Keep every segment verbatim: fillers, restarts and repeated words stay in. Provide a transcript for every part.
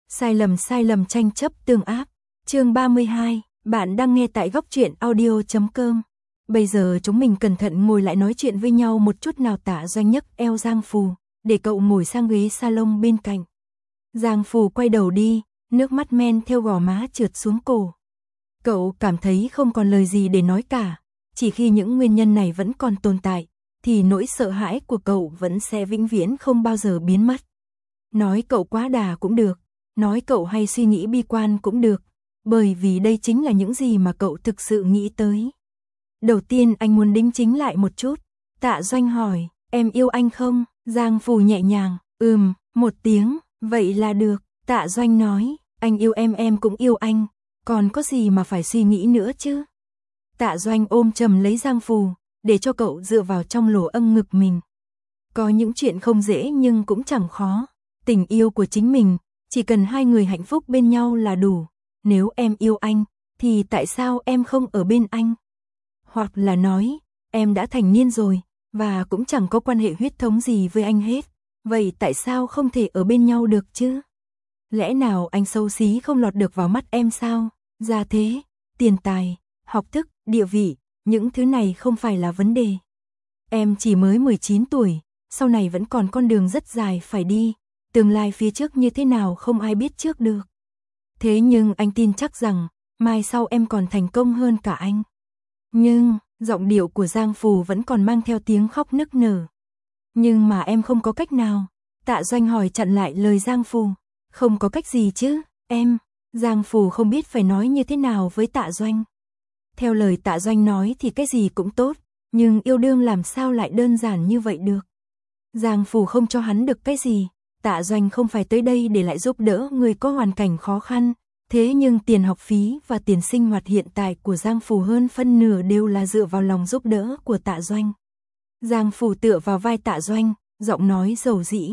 Sai lầm sai lầm tranh chấp tương ác. Chương ba mươi hai, bạn đang nghe tại góc truyện audio chấm com. Bây giờ chúng mình cẩn thận ngồi lại nói chuyện với nhau một chút nào. Tạ Doanh nhấc eo Giang Phù, để cậu ngồi sang ghế salon bên cạnh. Giang Phù quay đầu đi, nước mắt men theo gò má trượt xuống cổ. Cậu cảm thấy không còn lời gì để nói cả, chỉ khi những nguyên nhân này vẫn còn tồn tại, thì nỗi sợ hãi của cậu vẫn sẽ vĩnh viễn không bao giờ biến mất. Nói cậu quá đà cũng được, nói cậu hay suy nghĩ bi quan cũng được, bởi vì đây chính là những gì mà cậu thực sự nghĩ tới. Đầu tiên anh muốn đính chính lại một chút. Tạ Doanh hỏi, em yêu anh không? Giang Phù nhẹ nhàng, ừm, một tiếng, vậy là được. Tạ Doanh nói, anh yêu em em cũng yêu anh, còn có gì mà phải suy nghĩ nữa chứ? Tạ Doanh ôm chầm lấy Giang Phù, để cho cậu dựa vào trong lỗ âng ngực mình. Có những chuyện không dễ nhưng cũng chẳng khó. Tình yêu của chính mình, chỉ cần hai người hạnh phúc bên nhau là đủ. Nếu em yêu anh, thì tại sao em không ở bên anh? Hoặc là nói, em đã thành niên rồi, và cũng chẳng có quan hệ huyết thống gì với anh hết. Vậy tại sao không thể ở bên nhau được chứ? Lẽ nào anh xấu xí không lọt được vào mắt em sao? Gia thế, tiền tài, học thức, địa vị, những thứ này không phải là vấn đề. Em chỉ mới mười chín tuổi, sau này vẫn còn con đường rất dài phải đi. Tương lai phía trước như thế nào không ai biết trước được. Thế nhưng anh tin chắc rằng, mai sau em còn thành công hơn cả anh. Nhưng, giọng điệu của Giang Phù vẫn còn mang theo tiếng khóc nức nở. Nhưng mà em không có cách nào. Tạ Doanh hỏi chặn lại lời Giang Phù. Không có cách gì chứ, em. Giang Phù không biết phải nói như thế nào với Tạ Doanh. Theo lời Tạ Doanh nói thì cái gì cũng tốt, nhưng yêu đương làm sao lại đơn giản như vậy được. Giang Phù không cho hắn được cái gì. Tạ Doanh không phải tới đây để lại giúp đỡ người có hoàn cảnh khó khăn, thế nhưng tiền học phí và tiền sinh hoạt hiện tại của Giang Phù hơn phân nửa đều là dựa vào lòng giúp đỡ của Tạ Doanh. Giang Phù tựa vào vai Tạ Doanh, giọng nói dầu dĩ.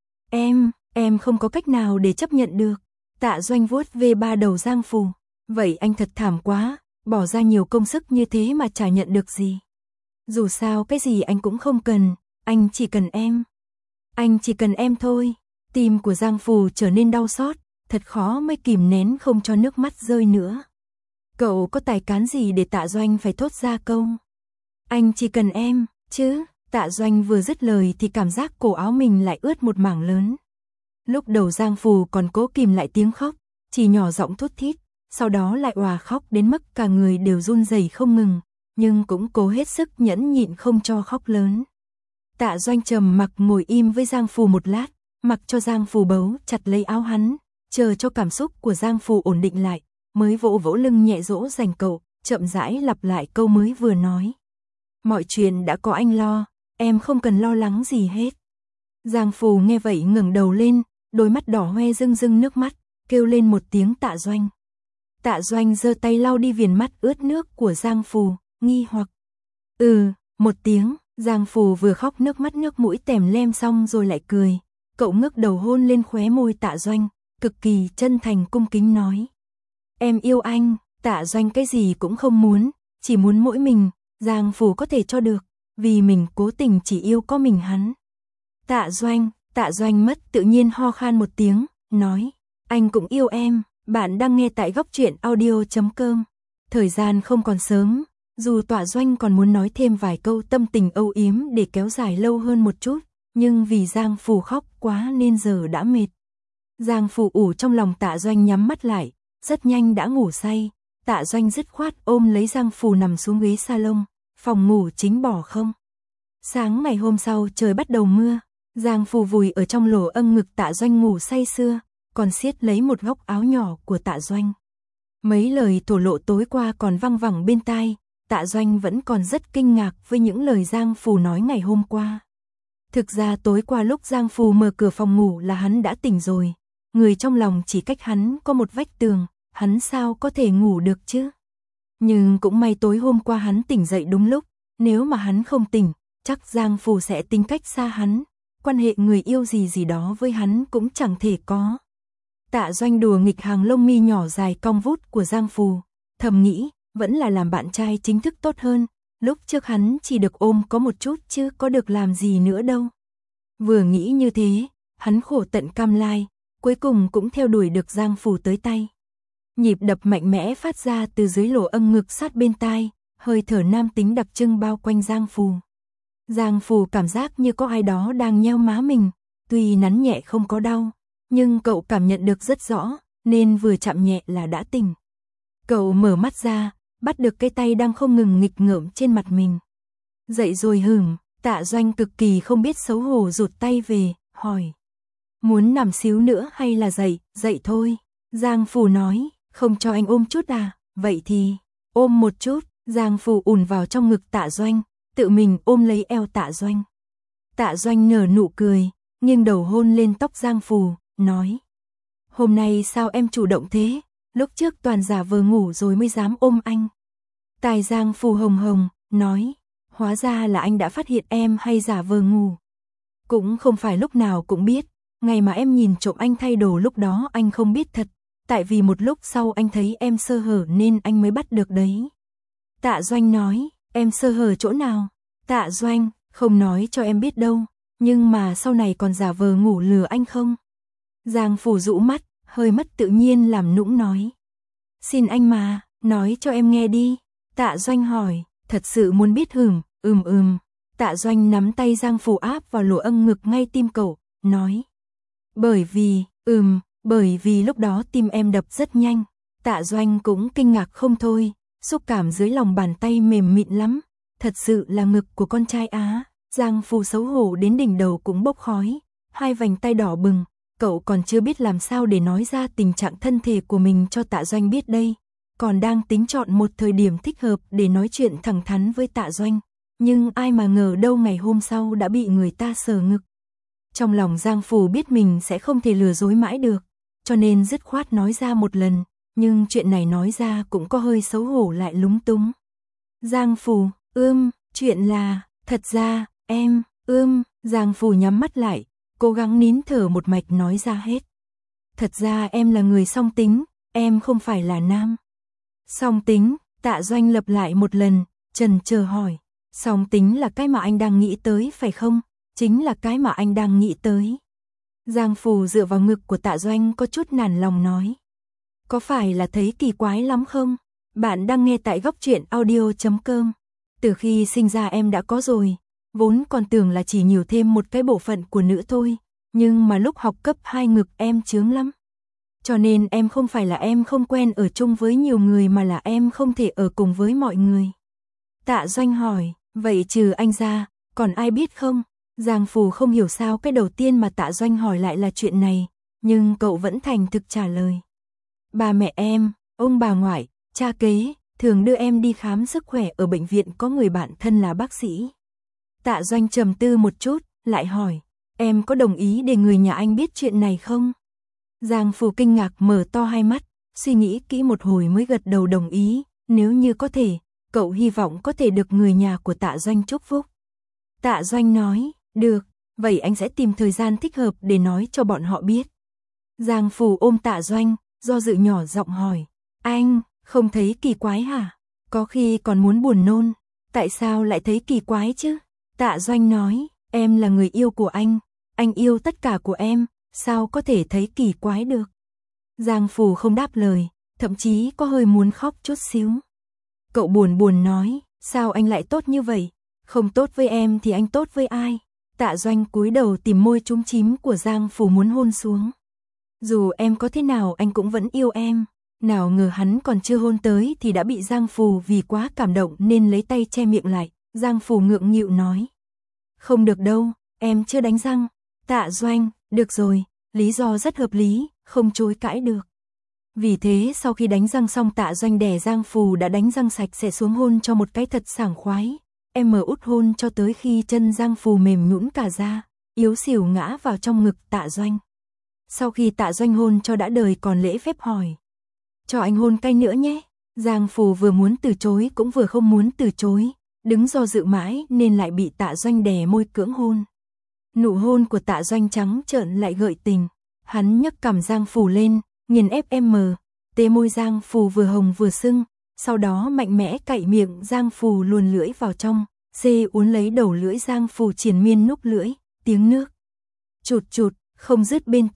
Em, em không có cách nào để chấp nhận được. Tạ Doanh vuốt về ba đầu Giang Phù. Vậy anh thật thảm quá, bỏ ra nhiều công sức như thế mà chả nhận được gì. Dù sao cái gì anh cũng không cần, anh chỉ cần em. Anh chỉ cần em thôi. Tim của Giang Phù trở nên đau xót, thật khó mới kìm nén không cho nước mắt rơi nữa. Cậu có tài cán gì để Tạ Doanh phải thốt ra câu anh chỉ cần em, chứ? Tạ Doanh vừa dứt lời thì cảm giác cổ áo mình lại ướt một mảng lớn. Lúc đầu Giang Phù còn cố kìm lại tiếng khóc, chỉ nhỏ giọng thút thít, sau đó lại òa khóc đến mức cả người đều run rẩy không ngừng, nhưng cũng cố hết sức nhẫn nhịn không cho khóc lớn. Tạ Doanh trầm mặc ngồi im với Giang Phù một lát, mặc cho Giang Phù bấu chặt lấy áo hắn, chờ cho cảm xúc của Giang Phù ổn định lại, mới vỗ vỗ lưng nhẹ dỗ dành cậu, chậm rãi lặp lại câu mới vừa nói. Mọi chuyện đã có anh lo, em không cần lo lắng gì hết. Giang Phù nghe vậy ngẩng đầu lên, đôi mắt đỏ hoe rưng rưng nước mắt, kêu lên một tiếng Tạ Doanh. Tạ Doanh giơ tay lau đi viền mắt ướt nước của Giang Phù, nghi hoặc. Ừ, một tiếng. Giang Phù vừa khóc nước mắt nước mũi tèm lem xong rồi lại cười. Cậu ngước đầu hôn lên khóe môi Tạ Doanh, cực kỳ chân thành cung kính nói. Em yêu anh. Tạ Doanh cái gì cũng không muốn, chỉ muốn mỗi mình, Giang Phù có thể cho được, vì mình cố tình chỉ yêu có mình hắn. Tạ Doanh, Tạ Doanh mất tự nhiên ho khan một tiếng, nói. Anh cũng yêu em. Bạn đang nghe tại góc truyện audio chấm com. Thời gian không còn sớm. Dù Tạ Doanh còn muốn nói thêm vài câu tâm tình âu yếm để kéo dài lâu hơn một chút, nhưng vì Giang Phù khóc quá nên giờ đã mệt. Giang Phù ủ trong lòng Tạ Doanh nhắm mắt lại, rất nhanh đã ngủ say. Tạ Doanh dứt khoát ôm lấy Giang Phù nằm xuống ghế salon, phòng ngủ chính bỏ không. Sáng ngày hôm sau trời bắt đầu mưa, Giang Phù vùi ở trong lỗ âng ngực Tạ Doanh ngủ say sưa, còn siết lấy một góc áo nhỏ của Tạ Doanh. Mấy lời thổ lộ tối qua còn văng vẳng bên tai. Tạ Doanh vẫn còn rất kinh ngạc với những lời Giang Phù nói ngày hôm qua. Thực ra tối qua lúc Giang Phù mở cửa phòng ngủ là hắn đã tỉnh rồi. Người trong lòng chỉ cách hắn có một vách tường, hắn sao có thể ngủ được chứ? Nhưng cũng may tối hôm qua hắn tỉnh dậy đúng lúc, nếu mà hắn không tỉnh, chắc Giang Phù sẽ tính cách xa hắn, quan hệ người yêu gì gì đó với hắn cũng chẳng thể có. Tạ Doanh đùa nghịch hàng lông mi nhỏ dài cong vút của Giang Phù, thầm nghĩ, vẫn là làm bạn trai chính thức tốt hơn, lúc trước hắn chỉ được ôm có một chút chứ có được làm gì nữa đâu. Vừa nghĩ như thế, hắn khổ tận cam lai, cuối cùng cũng theo đuổi được Giang Phủ tới tay. Nhịp đập mạnh mẽ phát ra từ dưới lỗ âng ngực sát bên tai, hơi thở nam tính đặc trưng bao quanh Giang Phủ. Giang Phủ cảm giác như có ai đó đang nheo má mình, tuy nắn nhẹ không có đau, nhưng cậu cảm nhận được rất rõ, nên vừa chạm nhẹ là đã tỉnh. Cậu mở mắt ra, bắt được cái tay đang không ngừng nghịch ngợm trên mặt mình. Dậy rồi hửm, Tạ Doanh cực kỳ không biết xấu hổ rụt tay về, hỏi. Muốn nằm xíu nữa hay là dậy, dậy thôi. Giang Phủ nói, không cho anh ôm chút à, vậy thì, ôm một chút. Giang Phủ ùn vào trong ngực Tạ Doanh, tự mình ôm lấy eo Tạ Doanh. Tạ Doanh nở nụ cười, nghiêng đầu hôn lên tóc Giang Phủ, nói. Hôm nay sao em chủ động thế, lúc trước toàn giả vờ ngủ rồi mới dám ôm anh. Tai Giang Phủ hồng hồng, nói. Hóa ra là anh đã phát hiện em hay giả vờ ngủ. Cũng không phải lúc nào cũng biết, ngày mà em nhìn trộm anh thay đồ lúc đó anh không biết thật, tại vì một lúc sau anh thấy em sơ hở nên anh mới bắt được đấy. Tạ Doanh nói, em sơ hở chỗ nào? Tạ Doanh, không nói cho em biết đâu, nhưng mà sau này còn giả vờ ngủ lừa anh không? Giang Phủ rũ mắt, hơi mất tự nhiên làm nũng nói. Xin anh mà, nói cho em nghe đi. Tạ Doanh hỏi, thật sự muốn biết hửm, ừm ừm. Tạ Doanh nắm tay Giang Phủ áp vào lỗ âng ngực ngay tim cậu, nói. Bởi vì, ừm, bởi vì lúc đó tim em đập rất nhanh. Tạ Doanh cũng kinh ngạc không thôi, xúc cảm dưới lòng bàn tay mềm mịn lắm. Thật sự là ngực của con trai Á. Giang Phủ xấu hổ đến đỉnh đầu cũng bốc khói, hai vành tay đỏ bừng. Cậu còn chưa biết làm sao để nói ra tình trạng thân thể của mình cho Tạ Doanh biết đây. Còn đang tính chọn một thời điểm thích hợp để nói chuyện thẳng thắn với Tạ Doanh. Nhưng ai mà ngờ đâu ngày hôm sau đã bị người ta sờ ngực. Trong lòng Giang Phủ biết mình sẽ không thể lừa dối mãi được, cho nên dứt khoát nói ra một lần, nhưng chuyện này nói ra cũng có hơi xấu hổ lại lúng túng. Giang Phủ, ưm, chuyện là, thật ra, em, ưm, Giang Phủ nhắm mắt lại, cố gắng nín thở một mạch nói ra hết. Thật ra em là người song tính, em không phải là nam. Song tính, Tạ Doanh lặp lại một lần, chần chờ hỏi. Song tính là cái mà anh đang nghĩ tới phải không? Chính là cái mà anh đang nghĩ tới. Giang Phủ dựa vào ngực của Tạ Doanh có chút nản lòng nói. Có phải là thấy kỳ quái lắm không? Bạn đang nghe tại góc truyện audio chấm com. Từ khi sinh ra em đã có rồi, vốn còn tưởng là chỉ nhiều thêm một cái bộ phận của nữ thôi, nhưng mà lúc học cấp hai ngực em chướng lắm. Cho nên em không phải là em không quen ở chung với nhiều người mà là em không thể ở cùng với mọi người. Tạ Doanh hỏi, vậy trừ anh ra, còn ai biết không? Giang Phủ không hiểu sao cái đầu tiên mà Tạ Doanh hỏi lại là chuyện này, nhưng cậu vẫn thành thực trả lời. Ba mẹ em, ông bà ngoại, cha kế, thường đưa em đi khám sức khỏe ở bệnh viện có người bạn thân là bác sĩ. Tạ Doanh trầm tư một chút, lại hỏi, em có đồng ý để người nhà anh biết chuyện này không? Giang Phủ kinh ngạc mở to hai mắt, suy nghĩ kỹ một hồi mới gật đầu đồng ý, nếu như có thể, cậu hy vọng có thể được người nhà của Tạ Doanh chúc phúc. Tạ Doanh nói, được, vậy anh sẽ tìm thời gian thích hợp để nói cho bọn họ biết. Giang Phủ ôm Tạ Doanh, do dự nhỏ giọng hỏi, anh, không thấy kỳ quái hả? Có khi còn muốn buồn nôn, tại sao lại thấy kỳ quái chứ? Tạ Doanh nói, em là người yêu của anh, anh yêu tất cả của em, sao có thể thấy kỳ quái được? Giang Phủ không đáp lời, thậm chí có hơi muốn khóc chút xíu. Cậu buồn buồn nói, sao anh lại tốt như vậy? Không tốt với em thì anh tốt với ai? Tạ Doanh cúi đầu tìm môi chúm chím của Giang Phủ muốn hôn xuống. Dù em có thế nào anh cũng vẫn yêu em. Nào ngờ hắn còn chưa hôn tới thì đã bị Giang Phủ vì quá cảm động nên lấy tay che miệng lại. Giang Phủ ngượng nghịu nói. Không được đâu, em chưa đánh răng. Tạ Doanh, được rồi, lý do rất hợp lý, không chối cãi được. Vì thế sau khi đánh răng xong Tạ Doanh đè Giang Phủ đã đánh răng sạch sẽ xuống hôn cho một cái thật sảng khoái. Em mở út hôn cho tới khi chân Giang Phủ mềm nhũn cả ra, yếu xỉu ngã vào trong ngực Tạ Doanh. Sau khi Tạ Doanh hôn cho đã đời còn lễ phép hỏi. Cho anh hôn cái nữa nhé. Giang Phủ vừa muốn từ chối cũng vừa không muốn từ chối, đứng do dự mãi nên lại bị Tạ Doanh đè môi cưỡng hôn. Nụ hôn của Tạ Doanh trắng trợn lại gợi tình, hắn nhấc cằm Giang Phủ lên, nghiền ép em tê môi Giang Phủ vừa hồng vừa sưng, sau đó mạnh mẽ cạy miệng Giang Phủ luồn lưỡi vào trong, xê uốn lấy đầu lưỡi Giang Phủ triền miên núc lưỡi, tiếng nước chụt chụt không dứt bên tai.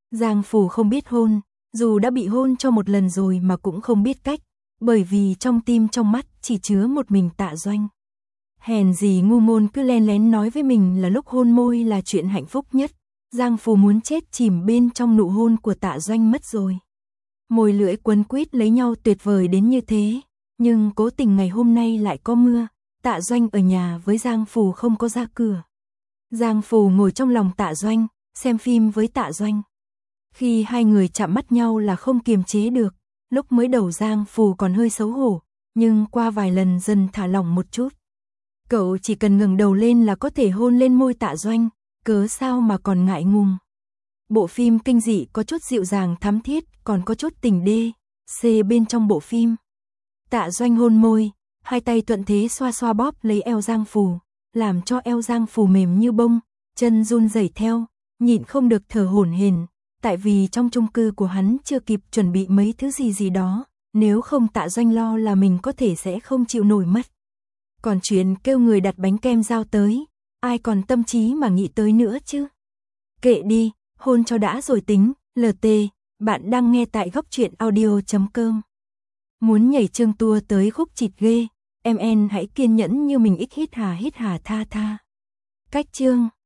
Giang Phủ không biết hôn, dù đã bị hôn cho một lần rồi mà cũng không biết cách, bởi vì trong tim trong mắt chỉ chứa một mình Tạ Doanh. Hèn gì ngu ngôn cứ len lén nói với mình là lúc hôn môi là chuyện hạnh phúc nhất, Giang Phủ muốn chết chìm bên trong nụ hôn của Tạ Doanh mất rồi. Môi lưỡi quấn quýt lấy nhau tuyệt vời đến như thế, nhưng cố tình ngày hôm nay lại có mưa, Tạ Doanh ở nhà với Giang Phủ không có ra cửa. Giang Phủ ngồi trong lòng Tạ Doanh, xem phim với Tạ Doanh. Khi hai người chạm mắt nhau là không kiềm chế được, lúc mới đầu Giang Phủ còn hơi xấu hổ, nhưng qua vài lần dần thả lỏng một chút. Cậu chỉ cần ngẩng đầu lên là có thể hôn lên môi Tạ Doanh, cớ sao mà còn ngại ngùng. Bộ phim kinh dị có chút dịu dàng thắm thiết, còn có chút tình đê, xê bên trong bộ phim. Tạ Doanh hôn môi, hai tay thuận thế xoa xoa bóp lấy eo Giang Phủ, làm cho eo Giang Phủ mềm như bông, chân run rẩy theo, nhịn không được thở hổn hển, tại vì trong chung cư của hắn chưa kịp chuẩn bị mấy thứ gì gì đó, nếu không Tạ Doanh lo là mình có thể sẽ không chịu nổi mất. Còn chuyện kêu người đặt bánh kem giao tới, ai còn tâm trí mà nghĩ tới nữa chứ. Kệ đi, hôn cho đã rồi tính. lờ tê, bạn đang nghe tại góc truyện audio chấm com. Muốn nhảy chương tour tới khúc chịt ghê, em en hãy kiên nhẫn như mình, ít hít hà hít hà tha tha. Cách chương